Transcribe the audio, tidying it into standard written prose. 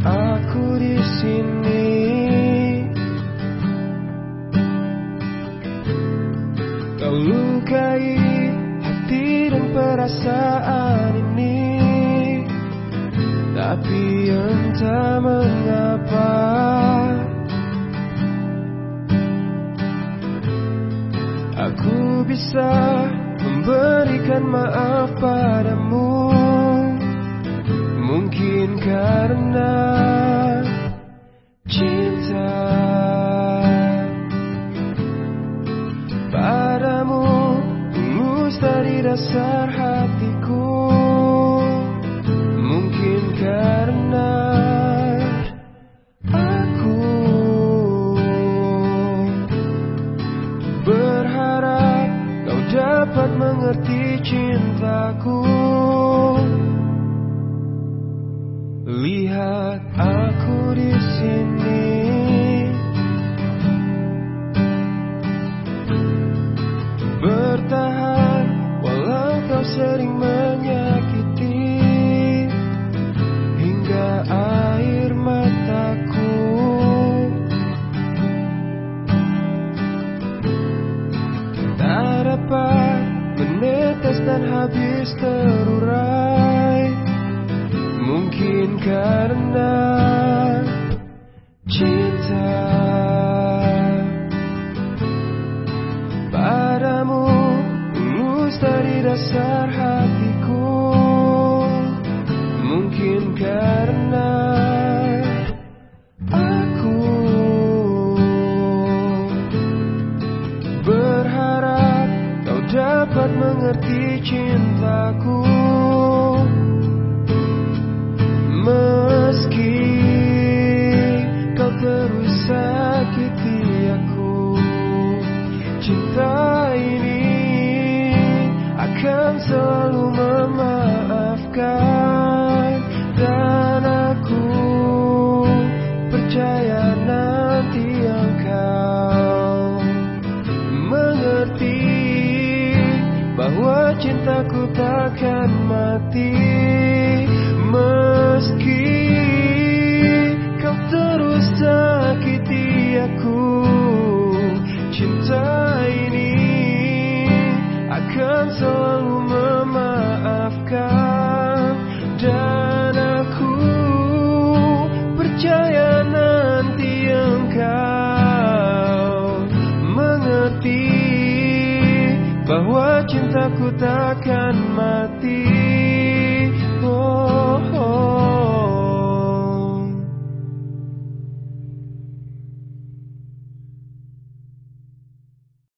aku di sini. Kau lukai hati dan perasaan ini, tapi entah mengapa aku bisa memberikan maaf padamu. Mungkin karena cinta padamu tulus dari dasar hatiku. Mungkin karena aku berharap kau dapat mengerti cintaku. Lihat aku di sini, bertahan walau kau sering menyakiti, hingga air mataku tak dapat menetes dan habis terurai. Mungkin karena cinta padamu tulus dari dasar hatiku. Mungkin karena aku berharap kau dapat mengerti cintaku. Meski kau terus sakiti aku, cinta ini akan selalu memaafkan. Dan aku percaya nanti engkau mengerti bahwa cintaku takkan mati. Meski kau terus sakiti aku, cinta ini akan selalu memaafkan. Dan aku percaya nanti engkau mengerti bahwa cintaku takkan mati.